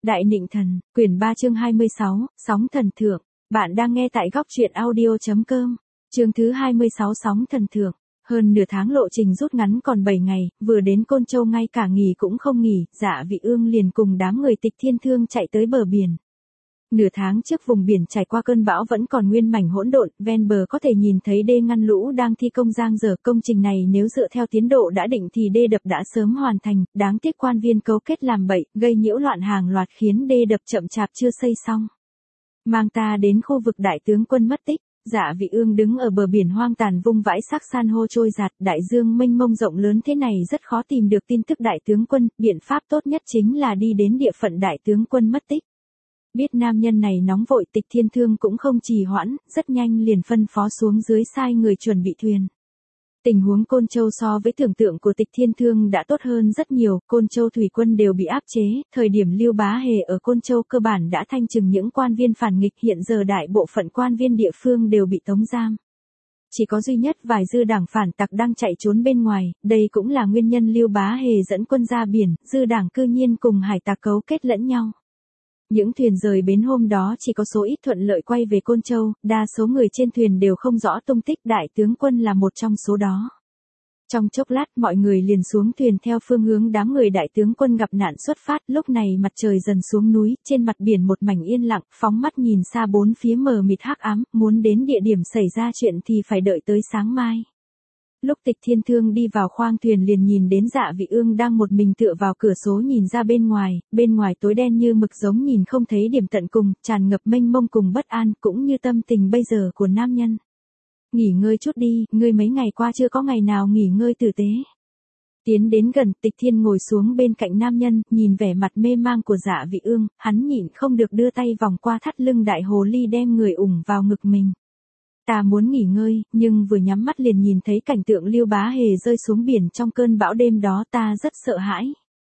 Đại Nịnh Thần, quyển 3 chương 26, Sóng Thần Thượng. Bạn đang nghe tại góc truyện audio.com. Chương thứ 26 Sóng Thần Thượng. Hơn nửa tháng lộ trình rút ngắn còn 7 ngày, vừa đến Côn Châu ngay cả nghỉ cũng không nghỉ, Dạ Vị Ương liền cùng đám người Tịch Thiên Thương chạy tới bờ biển. Nửa tháng trước vùng biển trải qua cơn bão vẫn còn nguyên mảnh hỗn độn, ven bờ có thể nhìn thấy đê ngăn lũ đang thi công giang dở. Công trình này nếu dựa theo tiến độ đã định thì đê đập đã sớm hoàn thành, đáng tiếc quan viên cấu kết làm bậy, gây nhiễu loạn hàng loạt khiến đê đập chậm chạp chưa xây xong. Mang ta đến khu vực đại tướng quân mất tích. Dạ Vị Ương đứng ở bờ biển hoang tàn vung vãi xác san hô trôi giạt, đại dương mênh mông rộng lớn thế này rất khó tìm được tin tức đại tướng quân, biện pháp tốt nhất chính là đi đến địa phận đại tướng quân mất tích. Biết nam nhân này nóng vội, Tịch Thiên Thương cũng không trì hoãn, rất nhanh liền phân phó xuống dưới sai người chuẩn bị thuyền. Tình huống Côn Châu so với tưởng tượng của Tịch Thiên Thương đã tốt hơn rất nhiều, Côn Châu thủy quân đều bị áp chế, thời điểm Lưu Bá Hề ở Côn Châu cơ bản đã thanh trừng những quan viên phản nghịch, hiện giờ đại bộ phận quan viên địa phương đều bị tống giam. Chỉ có duy nhất vài dư đảng phản tặc đang chạy trốn bên ngoài, đây cũng là nguyên nhân Lưu Bá Hề dẫn quân ra biển, dư đảng cư nhiên cùng hải tặc cấu kết lẫn nhau. Những thuyền rời bến hôm đó chỉ có số ít thuận lợi quay về Côn Châu, đa số người trên thuyền đều không rõ tung tích, đại tướng quân là một trong số đó. Trong chốc lát mọi người liền xuống thuyền theo phương hướng đám người đại tướng quân gặp nạn xuất phát, lúc này mặt trời dần xuống núi, trên mặt biển một mảnh yên lặng, phóng mắt nhìn xa bốn phía mờ mịt hắc ám, muốn đến địa điểm xảy ra chuyện thì phải đợi tới sáng mai. Lúc Tịch Thiên Thương đi vào khoang thuyền liền nhìn đến Dạ Vị Ương đang một mình tựa vào cửa sổ nhìn ra bên ngoài tối đen như mực giống nhìn không thấy điểm tận cùng, tràn ngập mênh mông cùng bất an, cũng như tâm tình bây giờ của nam nhân. Nghỉ ngơi chút đi, ngươi mấy ngày qua chưa có ngày nào nghỉ ngơi tử tế. Tiến đến gần, Tịch Thiên ngồi xuống bên cạnh nam nhân, nhìn vẻ mặt mê mang của Dạ Vị Ương, hắn nhịn không được đưa tay vòng qua thắt lưng đại hồ ly đem người ủng vào ngực mình. Ta muốn nghỉ ngơi, nhưng vừa nhắm mắt liền nhìn thấy cảnh tượng Lưu Bá Hề rơi xuống biển trong cơn bão đêm đó, ta rất sợ hãi.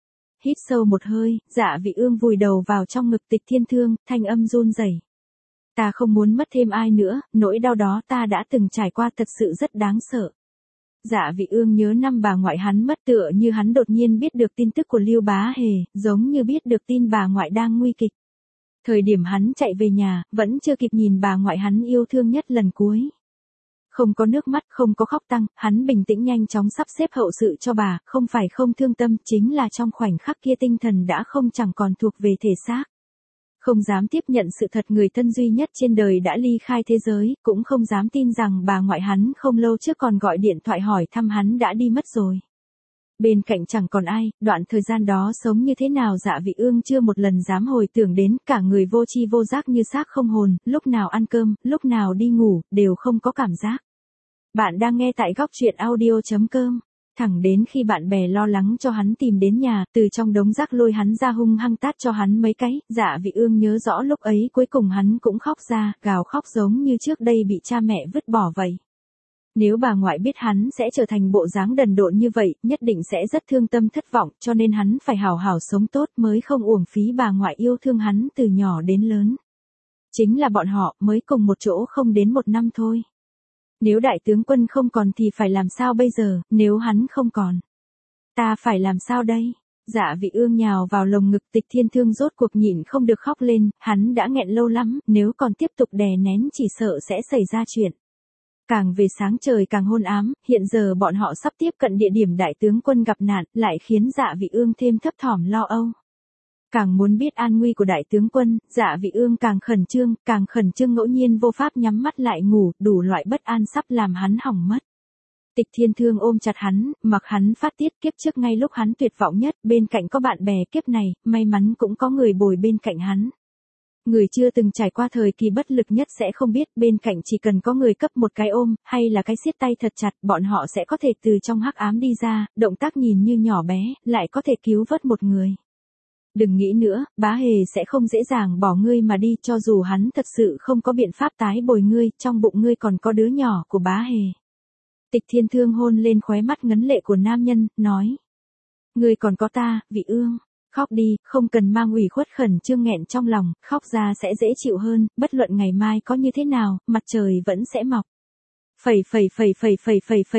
Hít sâu một hơi, Dạ Vị Ương vùi đầu vào trong ngực Tịch Thiên Thương, thanh âm run rẩy. Ta không muốn mất thêm ai nữa, nỗi đau đó ta đã từng trải qua thật sự rất đáng sợ. Dạ Vị Ương nhớ năm bà ngoại hắn mất, tựa như hắn đột nhiên biết được tin tức của Lưu Bá Hề, giống như biết được tin bà ngoại đang nguy kịch. Thời điểm hắn chạy về nhà, vẫn chưa kịp nhìn bà ngoại hắn yêu thương nhất lần cuối. Không có nước mắt, không có khóc tang, hắn bình tĩnh nhanh chóng sắp xếp hậu sự cho bà, không phải không thương tâm, chính là trong khoảnh khắc kia tinh thần đã không chẳng còn thuộc về thể xác. Không dám tiếp nhận sự thật người thân duy nhất trên đời đã ly khai thế giới, cũng không dám tin rằng bà ngoại hắn không lâu trước còn gọi điện thoại hỏi thăm hắn đã đi mất rồi. Bên cạnh chẳng còn ai, đoạn thời gian đó sống như thế nào Dạ Vị Ương chưa một lần dám hồi tưởng đến, cả người vô tri vô giác như xác không hồn, lúc nào ăn cơm, lúc nào đi ngủ, đều không có cảm giác. Bạn đang nghe tại góc truyện audio.com. Thẳng đến khi bạn bè lo lắng cho hắn tìm đến nhà, từ trong đống rác lôi hắn ra hung hăng tát cho hắn mấy cái, Dạ Vị Ương nhớ rõ lúc ấy cuối cùng hắn cũng khóc ra, gào khóc giống như trước đây bị cha mẹ vứt bỏ vậy. Nếu bà ngoại biết hắn sẽ trở thành bộ dáng đần độn như vậy, nhất định sẽ rất thương tâm thất vọng, cho nên hắn phải hào hào sống tốt mới không uổng phí bà ngoại yêu thương hắn từ nhỏ đến lớn. Chính là bọn họ mới cùng một chỗ không đến một năm thôi. Nếu đại tướng quân không còn thì phải làm sao bây giờ, nếu hắn không còn? Ta phải làm sao đây? Dạ Vị Ương nhào vào lồng ngực Tịch Thiên Thương rốt cuộc nhịn không được khóc lên, hắn đã nghẹn lâu lắm, nếu còn tiếp tục đè nén chỉ sợ sẽ xảy ra chuyện. Càng về sáng trời càng hôn ám, hiện giờ bọn họ sắp tiếp cận địa điểm đại tướng quân gặp nạn, lại khiến Dạ Vị Ương thêm thấp thỏm lo âu. Càng muốn biết an nguy của đại tướng quân, Dạ Vị Ương càng khẩn trương ngẫu nhiên vô pháp nhắm mắt lại ngủ, đủ loại bất an sắp làm hắn hỏng mất. Tịch Thiên Thương ôm chặt hắn, mặc hắn phát tiết, kiếp trước ngay lúc hắn tuyệt vọng nhất, bên cạnh có bạn bè, kiếp này, may mắn cũng có người bồi bên cạnh hắn. Người chưa từng trải qua thời kỳ bất lực nhất sẽ không biết, bên cạnh chỉ cần có người cấp một cái ôm, hay là cái siết tay thật chặt, bọn họ sẽ có thể từ trong hắc ám đi ra, động tác nhìn như nhỏ bé, lại có thể cứu vớt một người. Đừng nghĩ nữa, Bá Hề sẽ không dễ dàng bỏ ngươi mà đi, cho dù hắn thật sự không có biện pháp tái bồi ngươi, trong bụng ngươi còn có đứa nhỏ của Bá Hề. Tịch Thiên Thương hôn lên khóe mắt ngấn lệ của nam nhân, nói. Ngươi còn có ta, Vị Ương. Khóc đi, không cần mang ủy khuất khẩn trương nghẹn trong lòng, khóc ra sẽ dễ chịu hơn, bất luận ngày mai có như thế nào, mặt trời vẫn sẽ mọc.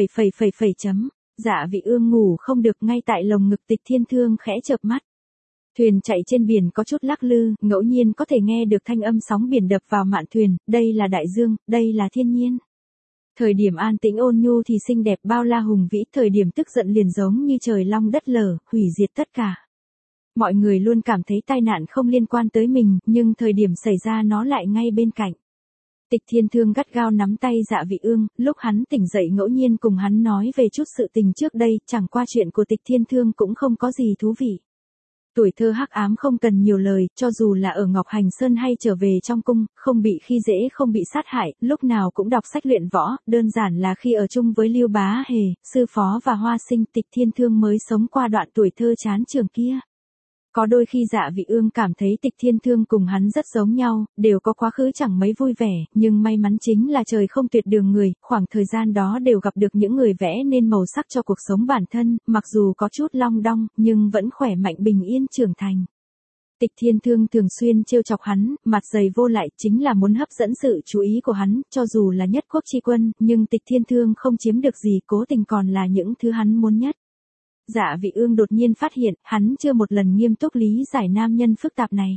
Chấm. Dạ Vị Ương ngủ không được, ngay tại lồng ngực Tịch Thiên Thương khẽ chợp mắt. Thuyền chạy trên biển có chút lắc lư, ngẫu nhiên có thể nghe được thanh âm sóng biển đập vào mạn thuyền, đây là đại dương, đây là thiên nhiên. Thời điểm an tĩnh ôn nhu thì xinh đẹp bao la hùng vĩ, thời điểm tức giận liền giống như trời long đất lở, hủy diệt tất cả. Mọi người luôn cảm thấy tai nạn không liên quan tới mình, nhưng thời điểm xảy ra nó lại ngay bên cạnh. Tịch Thiên Thương gắt gao nắm tay Dạ Vị Ương, lúc hắn tỉnh dậy ngẫu nhiên cùng hắn nói về chút sự tình trước đây, chẳng qua chuyện của Tịch Thiên Thương cũng không có gì thú vị. Tuổi thơ hắc ám không cần nhiều lời, cho dù là ở Ngọc Hành Sơn hay trở về trong cung, không bị khi dễ không bị sát hại, lúc nào cũng đọc sách luyện võ, đơn giản là khi ở chung với Lưu Bá Hề, Sư Phó và Hoa Sinh, Tịch Thiên Thương mới sống qua đoạn tuổi thơ chán trường kia. Có đôi khi Dạ Vị Ương cảm thấy Tịch Thiên Thương cùng hắn rất giống nhau, đều có quá khứ chẳng mấy vui vẻ, nhưng may mắn chính là trời không tuyệt đường người, khoảng thời gian đó đều gặp được những người vẽ nên màu sắc cho cuộc sống bản thân, mặc dù có chút long đong, nhưng vẫn khỏe mạnh bình yên trưởng thành. Tịch Thiên Thương thường xuyên trêu chọc hắn, mặt dày vô lại chính là muốn hấp dẫn sự chú ý của hắn, cho dù là nhất quốc chi quân, nhưng Tịch Thiên Thương không chiếm được gì, cố tình còn là những thứ hắn muốn nhất. Dạ Vị Ương đột nhiên phát hiện, hắn chưa một lần nghiêm túc lý giải nam nhân phức tạp này.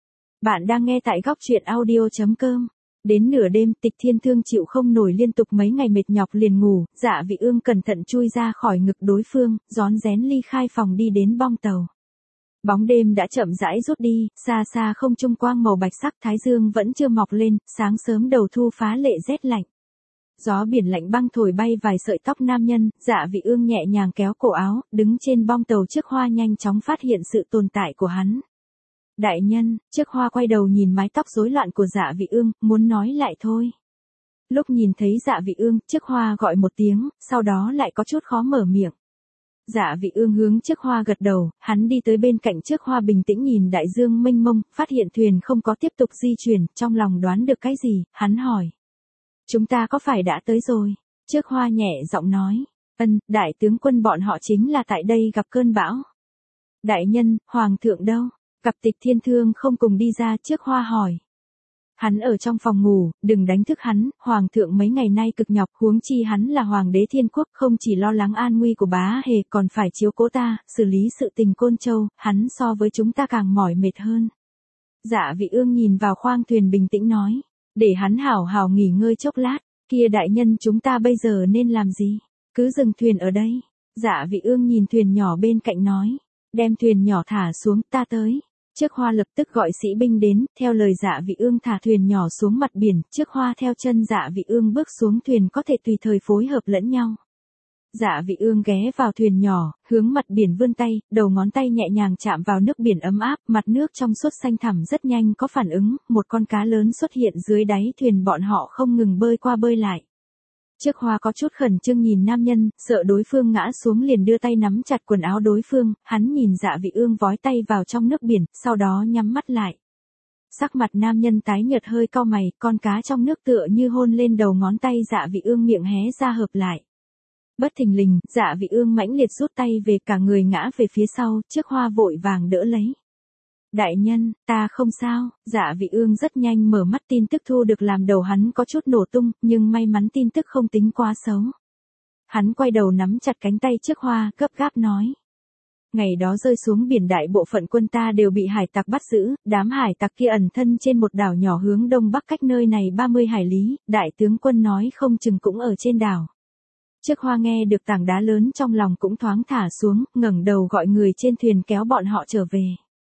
Bạn đang nghe tại góc truyện audio.com. Đến nửa đêm, Tịch Thiên Thương chịu không nổi liên tục mấy ngày mệt nhọc liền ngủ, Dạ Vị Ương cẩn thận chui ra khỏi ngực đối phương, rón rén ly khai phòng đi đến bong tàu. Bóng đêm đã chậm rãi rút đi, xa xa không trung quang màu bạch sắc, thái dương vẫn chưa mọc lên, sáng sớm đầu thu phá lệ rét lạnh. Gió biển lạnh băng thổi bay vài sợi tóc nam nhân, Dạ Vị Ương nhẹ nhàng kéo cổ áo, đứng trên bong tàu trước Hoa nhanh chóng phát hiện sự tồn tại của hắn. Đại nhân, trước Hoa quay đầu nhìn mái tóc rối loạn của Dạ Vị Ương, muốn nói lại thôi. Lúc nhìn thấy Dạ Vị Ương, trước Hoa gọi một tiếng, sau đó lại có chút khó mở miệng. Dạ Vị Ương hướng trước Hoa gật đầu, hắn đi tới bên cạnh trước Hoa bình tĩnh nhìn đại dương mênh mông, phát hiện thuyền không có tiếp tục di chuyển, trong lòng đoán được cái gì, hắn hỏi. Chúng ta có phải đã tới rồi? Trước Hoa nhẹ giọng nói. Đại tướng quân bọn họ chính là tại đây gặp cơn bão. Đại nhân, Hoàng thượng đâu? Gặp Tịch Thiên Thương không cùng đi ra, trước Hoa hỏi. Hắn ở trong phòng ngủ, đừng đánh thức hắn, Hoàng thượng mấy ngày nay cực nhọc, huống chi hắn là Hoàng đế Thiên Quốc, không chỉ lo lắng an nguy của Bá Hề còn phải chiếu cố ta, xử lý sự tình Côn Châu, hắn so với chúng ta càng mỏi mệt hơn. Dạ Vị Ương nhìn vào khoang thuyền bình tĩnh nói. Để hắn hảo hảo nghỉ ngơi chốc lát, kia đại nhân chúng ta bây giờ nên làm gì? Cứ dừng thuyền ở đây. Dạ Vị Ương nhìn thuyền nhỏ bên cạnh nói. Đem thuyền nhỏ thả xuống, ta tới. Trước Hoa lập tức gọi sĩ binh đến, theo lời Dạ Vị Ương thả thuyền nhỏ xuống mặt biển, trước Hoa theo chân Dạ Vị Ương bước xuống thuyền có thể tùy thời phối hợp lẫn nhau. Dạ Vị Ương ghé vào thuyền nhỏ, hướng mặt biển vươn tay, đầu ngón tay nhẹ nhàng chạm vào nước biển ấm áp, mặt nước trong suốt xanh thẳm rất nhanh có phản ứng, một con cá lớn xuất hiện dưới đáy thuyền, bọn họ không ngừng bơi qua bơi lại. Trước Hoa có chút khẩn trương nhìn nam nhân, sợ đối phương ngã xuống liền đưa tay nắm chặt quần áo đối phương, hắn nhìn Dạ Vị Ương vói tay vào trong nước biển, sau đó nhắm mắt lại. Sắc mặt nam nhân tái nhợt hơi cau mày, con cá trong nước tựa như hôn lên đầu ngón tay Dạ Vị Ương, miệng hé ra hợp lại. Bất thình lình, Dạ Vị Ương mãnh liệt rút tay về, cả người ngã về phía sau, trước Hoa vội vàng đỡ lấy. Đại nhân, ta không sao. Dạ Vị Ương rất nhanh mở mắt, tin tức thu được làm đầu hắn có chút nổ tung, nhưng may mắn tin tức không tính quá xấu. Hắn quay đầu nắm chặt cánh tay trước Hoa, gấp gáp nói. Ngày đó rơi xuống biển, đại bộ phận quân ta đều bị hải tặc bắt giữ, đám hải tặc kia ẩn thân trên một đảo nhỏ hướng đông bắc cách nơi này 30 hải lý, đại tướng quân nói không chừng cũng ở trên đảo. Trước Hoa nghe được tảng đá lớn trong lòng cũng thoáng thả xuống, ngẩng đầu gọi người trên thuyền kéo bọn họ trở về.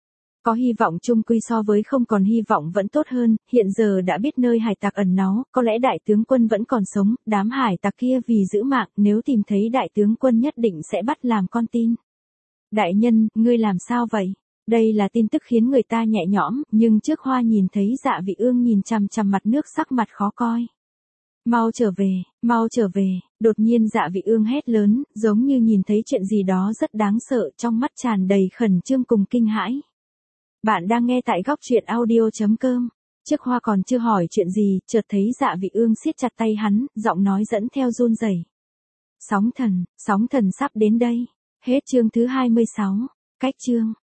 Có hy vọng chung quy so với không còn hy vọng vẫn tốt hơn, hiện giờ đã biết nơi hải tặc ẩn náu, có lẽ đại tướng quân vẫn còn sống, đám hải tặc kia vì giữ mạng, nếu tìm thấy đại tướng quân nhất định sẽ bắt làm con tin. Đại nhân, ngươi làm sao vậy? Đây là tin tức khiến người ta nhẹ nhõm, nhưng trước Hoa nhìn thấy Dạ Vị Ương nhìn chằm chằm mặt nước, sắc mặt khó coi. Mau trở về, đột nhiên Dạ Vị Ương hét lớn, giống như nhìn thấy chuyện gì đó rất đáng sợ, trong mắt tràn đầy khẩn trương cùng kinh hãi. Bạn đang nghe tại góc truyện audio.com. Trước Hoa còn chưa hỏi chuyện gì, chợt thấy Dạ Vị Ương siết chặt tay hắn, giọng nói dẫn theo run rẩy. Sóng thần sắp đến đây. Hết chương thứ 26. Cách chương.